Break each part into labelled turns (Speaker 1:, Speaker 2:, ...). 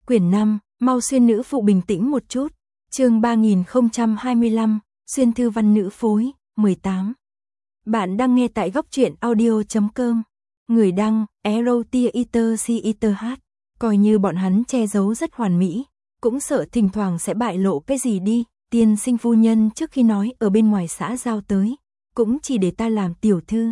Speaker 1: Quyển 5, mau xuyên nữ phụ bình tĩnh một chút. Chương 3025, xuyên thư văn nữ phối, 18. Bạn đang nghe tại góc truyện audio.com. Người đăng, Erotiaiter. Coi như bọn hắn che giấu rất hoàn mỹ, cũng sợ thỉnh thoảng sẽ bại lộ cái gì đi. Tiên sinh phu nhân trước khi nói ở bên ngoài xã giao tới, cũng chỉ để ta làm tiểu thư.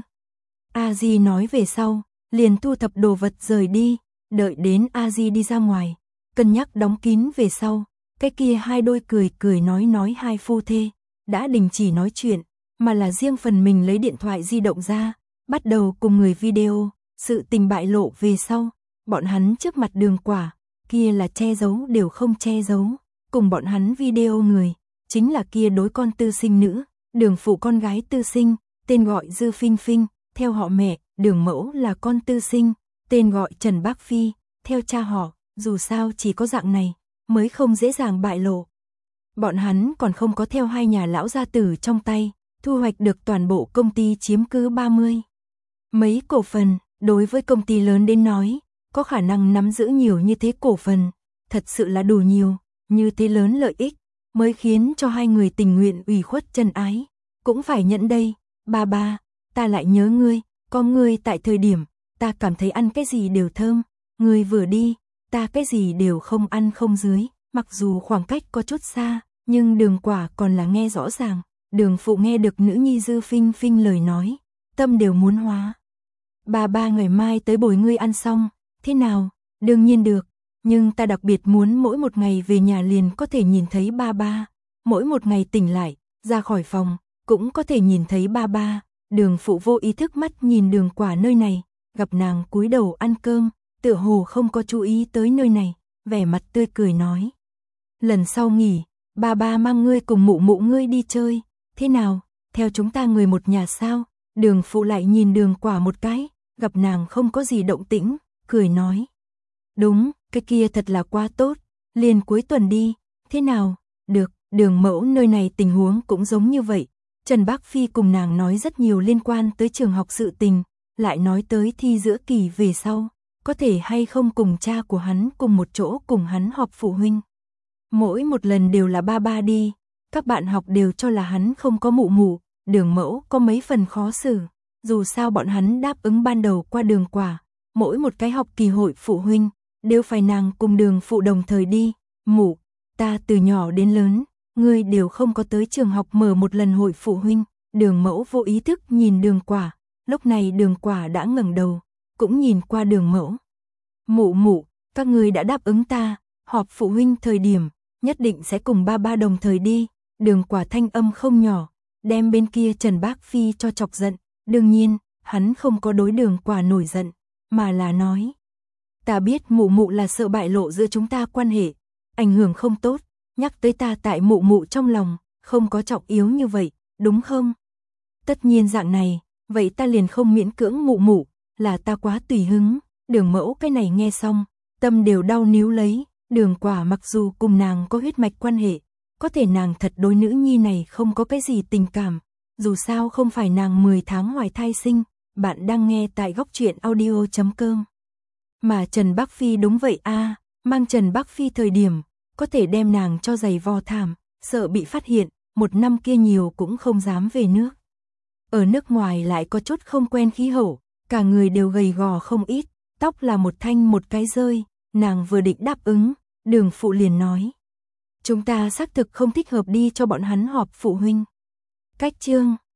Speaker 1: A Di nói về sau, liền thu thập đồ vật rời đi, đợi đến A Di đi ra ngoài, cân nhắc đóng kín về sau, cái kia hai đôi cười cười nói hai phu thê, đã đình chỉ nói chuyện, mà là riêng phần mình lấy điện thoại di động ra, bắt đầu cùng người video. Sự tình bại lộ về sau, bọn hắn trước mặt Đường Quả, kia là che giấu đều không che giấu, cùng bọn hắn video người, chính là kia đối con tư sinh nữ, Đường phụ con gái tư sinh, tên gọi Dư Phinh Phinh, theo họ mẹ, Đường mẫu là con tư sinh, tên gọi Trần Bác Phi, theo cha họ, dù sao chỉ có dạng này, mới không dễ dàng bại lộ. Bọn hắn còn không có theo hai nhà lão gia tử trong tay, thu hoạch được toàn bộ công ty chiếm cứ 30. Mấy cổ phần, đối với công ty lớn đến nói, có khả năng nắm giữ nhiều như thế cổ phần, thật sự là đủ nhiều, như thế lớn lợi ích, mới khiến cho hai người tình nguyện ủy khuất chân ái, cũng phải nhận đây, ba, ta lại nhớ ngươi, có ngươi tại thời điểm, ta cảm thấy ăn cái gì đều thơm, ngươi vừa đi, ta cái gì đều không ăn không dưới, mặc dù khoảng cách có chút xa, nhưng Đường Quả còn là nghe rõ ràng, Đường phụ nghe được nữ nhi Dư Phinh Phinh lời nói, tâm đều muốn hóa. Ba ngày mai tới bồi ngươi ăn xong, thế nào? Đương nhiên được, nhưng ta đặc biệt muốn mỗi một ngày về nhà liền có thể nhìn thấy ba, mỗi một ngày tỉnh lại, ra khỏi phòng, cũng có thể nhìn thấy ba. Đường phụ vô ý thức mắt nhìn Đường Quả nơi này, gặp nàng cúi đầu ăn cơm, tựa hồ không có chú ý tới nơi này, vẻ mặt tươi cười nói. Lần sau nghỉ, ba mang ngươi cùng mụ ngươi đi chơi, thế nào, theo chúng ta người một nhà sao? Đường phụ lại nhìn Đường Quả một cái, gặp nàng không có gì động tĩnh, cười nói. Đúng, cái kia thật là quá tốt, liền cuối tuần đi, thế nào? Được, Đường mẫu nơi này tình huống cũng giống như vậy. Trần Bác Phi cùng nàng nói rất nhiều liên quan tới trường học sự tình, lại nói tới thi giữa kỳ về sau, có thể hay không cùng cha của hắn cùng một chỗ cùng hắn họp phụ huynh. Mỗi một lần đều là ba đi, các bạn học đều cho là hắn không có mụ, Đường mẫu có mấy phần khó xử, dù sao bọn hắn đáp ứng ban đầu qua Đường Quả, mỗi một cái học kỳ hội phụ huynh, đều phải nàng cùng Đường phụ đồng thời đi, mụ, ta từ nhỏ đến lớn, ngươi đều không có tới trường học mở một lần hội phụ huynh. Đường mẫu vô ý thức nhìn Đường Quả, lúc này Đường Quả đã ngẩng đầu, cũng nhìn qua Đường mẫu. Mụ, các ngươi đã đáp ứng ta, họp phụ huynh thời điểm, nhất định sẽ cùng ba đồng thời đi. Đường Quả thanh âm không nhỏ, đem bên kia Trần Bác Phi cho chọc giận, đương nhiên, hắn không có đối Đường Quả nổi giận, mà là nói. Ta biết mụ là sợ bại lộ giữa chúng ta quan hệ, ảnh hưởng không tốt, nhắc tới ta tại mụ trong lòng, không có trọng yếu như vậy, đúng không? Tất nhiên dạng này, vậy ta liền không miễn cưỡng mụ, là ta quá tùy hứng. Đường mẫu cái này nghe xong, tâm đều đau níu lấy, Đường Quả mặc dù cùng nàng có huyết mạch quan hệ, có thể nàng thật đối nữ nhi này không có cái gì tình cảm, dù sao không phải nàng 10 tháng hoài thai sinh. Bạn đang nghe tại góc truyện audio.com. Mà Trần Bác Phi đúng vậy a, mang Trần Bác Phi thời điểm, có thể đem nàng cho giày vò thảm, sợ bị phát hiện, một năm kia nhiều cũng không dám về nước. Ở nước ngoài lại có chút không quen khí hậu, cả người đều gầy gò không ít, tóc là một thanh một cái rơi, nàng vừa định đáp ứng, Đường phụ liền nói. Chúng ta xác thực không thích hợp đi cho bọn hắn họp phụ huynh. Cách chương